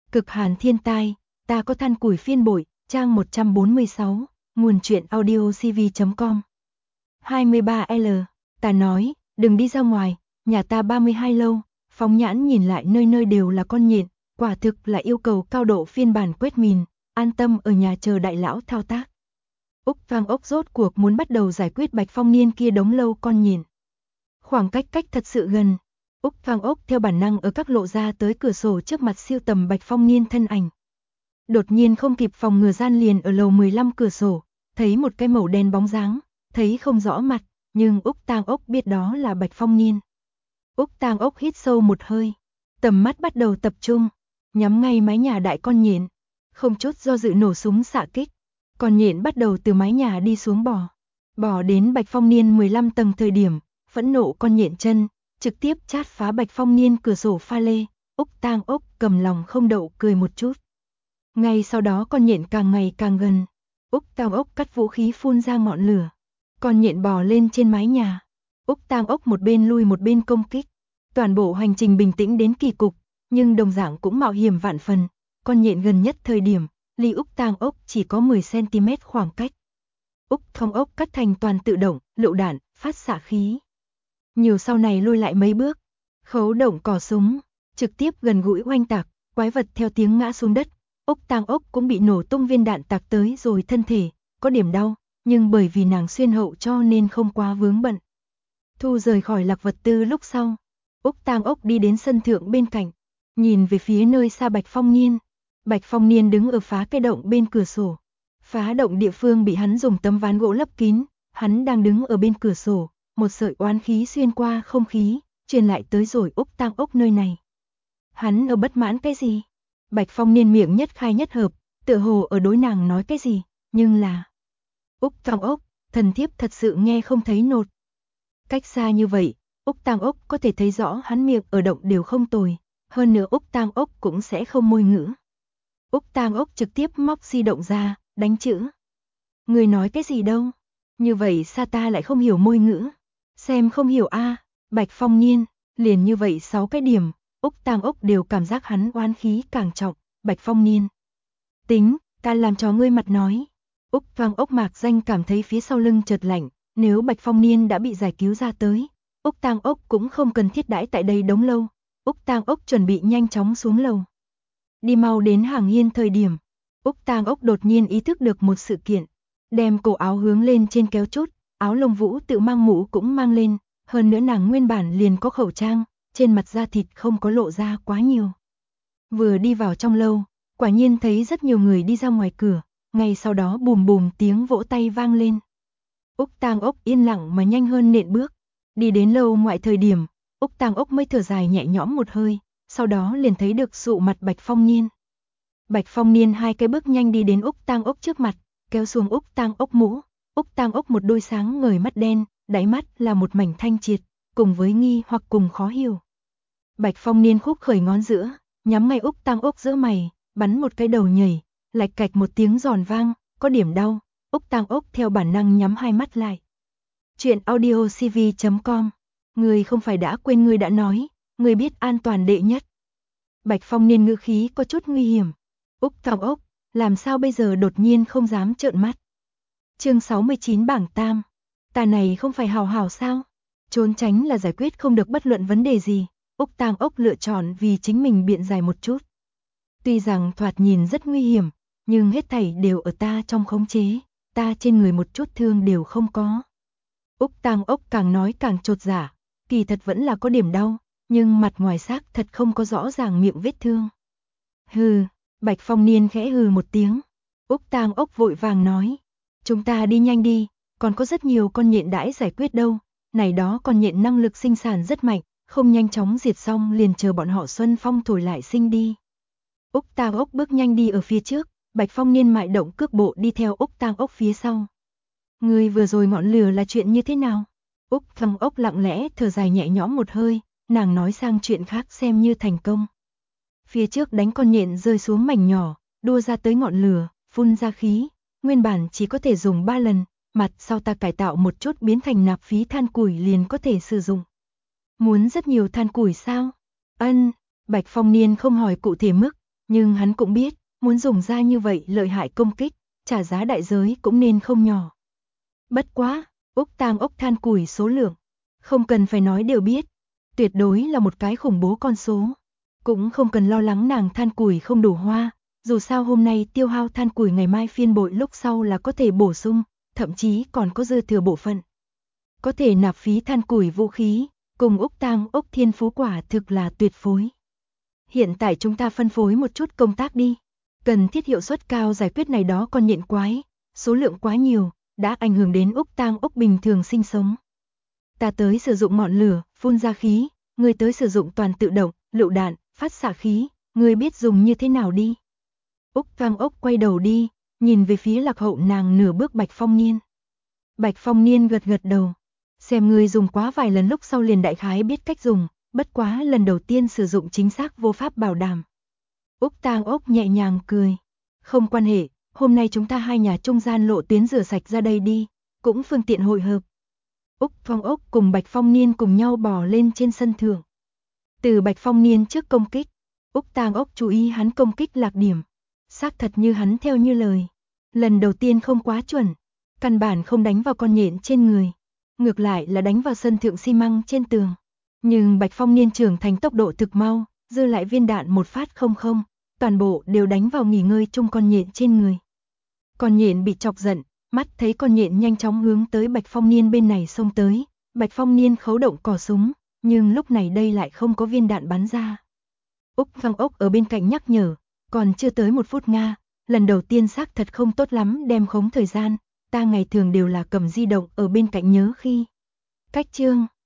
Cực hàn thiên tai, ta có than củi phiên bội, trang 146, nguồn truyện audiocv.com. 23L, ta nói, đừng đi ra ngoài, nhà ta 32 lâu, phóng nhãn nhìn lại nơi nơi đều là con nhện, quả thực là yêu cầu cao độ phiên bản quét mìn, an tâm ở nhà chờ đại lão thao tác. Úc Vang Ốc rốt cuộc muốn bắt đầu giải quyết Bạch Phong Niên kia đống lâu con nhện. Khoảng cách thật sự gần, Úc Vang Ốc theo bản năng ở các lộ ra tới cửa sổ trước mặt siêu tầm Bạch Phong Niên thân ảnh. Đột nhiên không kịp phòng ngừa gian liền ở lầu 15 cửa sổ, thấy một cái màu đen bóng dáng, thấy không rõ mặt, nhưng Úc Tang Ốc biết đó là Bạch Phong Niên. Úc Tang Ốc hít sâu một hơi, tầm mắt bắt đầu tập trung, nhắm ngay mái nhà đại con nhện, không chút do dự nổ súng xạ kích. Con nhện bắt đầu từ mái nhà đi xuống bò đến Bạch Phong Niên 15 tầng thời điểm, phẫn nộ con nhện chân, trực tiếp chát phá Bạch Phong Niên cửa sổ pha lê. Úc Tang Ốc cầm lòng không đậu cười một chút. Ngay sau đó con nhện càng ngày càng gần, Úc Tang Ốc cắt vũ khí phun ra ngọn lửa. Con nhện bò lên trên mái nhà, Úc Tang Ốc một bên lui một bên công kích. Toàn bộ hành trình bình tĩnh đến kỳ cục, nhưng đồng dạng cũng mạo hiểm vạn phần. Con nhện gần nhất thời điểm, ly Úc Tang Ốc chỉ có 10 cm khoảng cách. Úc Tang Ốc cắt thành toàn tự động, lựu đạn, phát xạ khí. Nhiều sau này lui lại mấy bước, khấu động cò súng, trực tiếp gần gũi oanh tạc, quái vật theo tiếng ngã xuống đất. Úc Tang Ốc cũng bị nổ tung viên đạn tạc tới rồi thân thể, có điểm đau, nhưng bởi vì nàng xuyên hậu cho nên không quá vướng bận. Thu rời khỏi lạc vật tư lúc sau, Úc Tang Ốc đi đến sân thượng bên cạnh, nhìn về phía nơi xa Bạch Phong Niên. Bạch Phong Niên đứng ở phá cái động bên cửa sổ. Phá động địa phương bị hắn dùng tấm ván gỗ lấp kín, hắn đang đứng ở bên cửa sổ, một sợi oán khí xuyên qua không khí, truyền lại tới rồi Úc Tang Ốc nơi này. Hắn ở bất mãn cái gì? Bạch Phong Niên miệng nhất khai nhất hợp, tựa hồ ở đối nàng nói cái gì, nhưng là Úc Tang Ốc, thần thiếp thật sự nghe không thấy nột. Cách xa như vậy, Úc Tang Ốc có thể thấy rõ hắn miệng ở động đều không tồi, hơn nữa Úc Tang Ốc cũng sẽ không môi ngữ. Úc Tang Ốc trực tiếp móc di động ra, đánh chữ. Người nói cái gì đâu? Như vậy sao ta lại không hiểu môi ngữ? Xem không hiểu a. Bạch Phong Niên, liền như vậy 6 cái điểm, Úc Tang Ốc đều cảm giác hắn oán khí càng trọng. Bạch Phong Niên, tính, ta làm cho ngươi mặt nói. Úc Vang Ốc mạc danh cảm thấy phía sau lưng chợt lạnh, nếu Bạch Phong Niên đã bị giải cứu ra tới, Úc Tang Ốc cũng không cần thiết đãi tại đây đống lâu. Úc Tang Ốc chuẩn bị nhanh chóng xuống lầu. Đi mau đến hàng hiên thời điểm, Úc Tang Ốc đột nhiên ý thức được một sự kiện, đem cổ áo hướng lên trên kéo chút, áo lông vũ tự mang mũ cũng mang lên, hơn nữa nàng nguyên bản liền có khẩu trang, trên mặt da thịt không có lộ ra quá nhiều. Vừa đi vào trong lâu, quả nhiên thấy rất nhiều người đi ra ngoài cửa, ngay sau đó bùm bùm tiếng vỗ tay vang lên. Úc Tang Ốc yên lặng mà nhanh hơn nện bước, đi đến lâu ngoại thời điểm, Úc Tang Ốc mới thở dài nhẹ nhõm một hơi, sau đó liền thấy được sụ mặt Bạch Phong Niên. Bạch Phong Niên 2 cái bước nhanh đi đến Úc Tang Ốc trước mặt, kéo xuống Úc Tang Ốc mũ. Úc Tang Ốc một đôi sáng ngời mắt đen, đáy mắt là một mảnh thanh triệt, cùng với nghi hoặc cùng khó hiểu. Bạch Phong Niên khúc khởi ngón giữa, nhắm ngay Úc Tang Ốc giữa mày, bắn một cái đầu nhảy, lạch cạch một tiếng giòn vang, có điểm đau. Úc Tang Ốc theo bản năng nhắm hai mắt lại. Chuyện audiocv.com. Người không phải đã quên người đã nói, người biết an toàn đệ nhất. Bạch Phong Niên ngữ khí có chút nguy hiểm. Úc Tang Ốc, làm sao bây giờ đột nhiên không dám trợn mắt. Chương 69 bảng tam. Ta này không phải hào hào sao? Trốn tránh là giải quyết không được bất luận vấn đề gì. Úc Tang Ốc lựa chọn vì chính mình biện giải một chút. Tuy rằng thoạt nhìn rất nguy hiểm, nhưng hết thảy đều ở ta trong khống chế, ta trên người một chút thương đều không có. Úc Tang Ốc càng nói càng chột dạ, kỳ thật vẫn là có điểm đau, nhưng mặt ngoài xác thật không có rõ ràng miệng vết thương. Hừ, Bạch Phong Niên khẽ hừ một tiếng. Úc Tang Ốc vội vàng nói, chúng ta đi nhanh đi, còn có rất nhiều con nhện đãi giải quyết đâu, này đó con nhện năng lực sinh sản rất mạnh, không nhanh chóng diệt xong liền chờ bọn họ xuân phong thổi lại sinh đi. Úc Tang Ốc bước nhanh đi ở phía trước, Bạch Phong Niên mại động cước bộ đi theo Úc Tang Ốc phía sau. Người vừa rồi ngọn lửa là chuyện như thế nào? Úc Tang Ốc lặng lẽ thở dài nhẹ nhõm một hơi, nàng nói sang chuyện khác xem như thành công. Phía trước đánh con nhện rơi xuống mảnh nhỏ, đua ra tới ngọn lửa, phun ra khí, nguyên bản chỉ có thể dùng 3 lần, mặt sau ta cải tạo một chút biến thành nạp phí than củi liền có thể sử dụng. Muốn rất nhiều than củi sao? Ân, Bạch Phong Niên không hỏi cụ thể mức, Nhưng hắn cũng biết, muốn dùng ra như vậy lợi hại công kích, trả giá đại giới cũng nên không nhỏ. Bất quá, ốc tang ốc than củi số lượng, không cần phải nói đều biết, tuyệt đối là một cái khủng bố con số. Cũng không cần lo lắng nàng than củi không đủ hoa, dù sao hôm nay tiêu hao than củi ngày mai phiên bội lúc sau là có thể bổ sung, thậm chí còn có dư thừa bộ phận. Có thể nạp phí than củi vũ khí, cùng ốc tang ốc thiên phú quả thực là tuyệt phối. Hiện tại chúng ta phân phối một chút công tác đi, cần thiết hiệu suất cao giải quyết này đó con nhện quái, số lượng quá nhiều, đã ảnh hưởng đến ốc tang ốc bình thường sinh sống. Ta tới sử dụng ngọn lửa, phun ra khí, người tới sử dụng toàn tự động, lựu đạn, phát xạ khí, người biết dùng như thế nào đi. Úc tang ốc quay đầu đi, nhìn về phía lạc hậu nàng nửa bước Bạch Phong Niên. Bạch Phong Niên gật gật đầu, xem người dùng quá vài lần lúc sau liền đại khái biết cách dùng, bất quá lần đầu tiên sử dụng chính xác vô pháp bảo đảm. Úc tang ốc nhẹ nhàng cười, không quan hệ, hôm nay chúng ta hai nhà trung gian lộ tuyến rửa sạch ra đây đi, cũng phương tiện hội hợp. Úc Phong ốc cùng Bạch Phong Niên cùng nhau bò lên trên sân thượng. Từ Bạch Phong Niên trước công kích, Úc tang ốc chú ý hắn công kích lạc điểm. Xác thật như hắn theo như lời. Lần đầu tiên không quá chuẩn, căn bản không đánh vào con nhện trên người. Ngược lại là đánh vào sân thượng xi măng trên tường. Nhưng Bạch Phong Niên trưởng thành tốc độ thực mau, dư lại viên đạn một phát không, toàn bộ đều đánh vào nghỉ ngơi chung con nhện trên người. Con nhện bị chọc giận, mắt thấy con nhện nhanh chóng hướng tới Bạch Phong Niên bên này xông tới, Bạch Phong Niên khấu động cò súng, nhưng lúc này đây lại không có viên đạn bắn ra. Úc Phong ốc ở bên cạnh nhắc nhở, còn chưa tới 1 phút Nga, lần đầu tiên xác thật không tốt lắm đem khống thời gian, ta ngày thường đều là cầm di động ở bên cạnh nhớ khi. Cách chương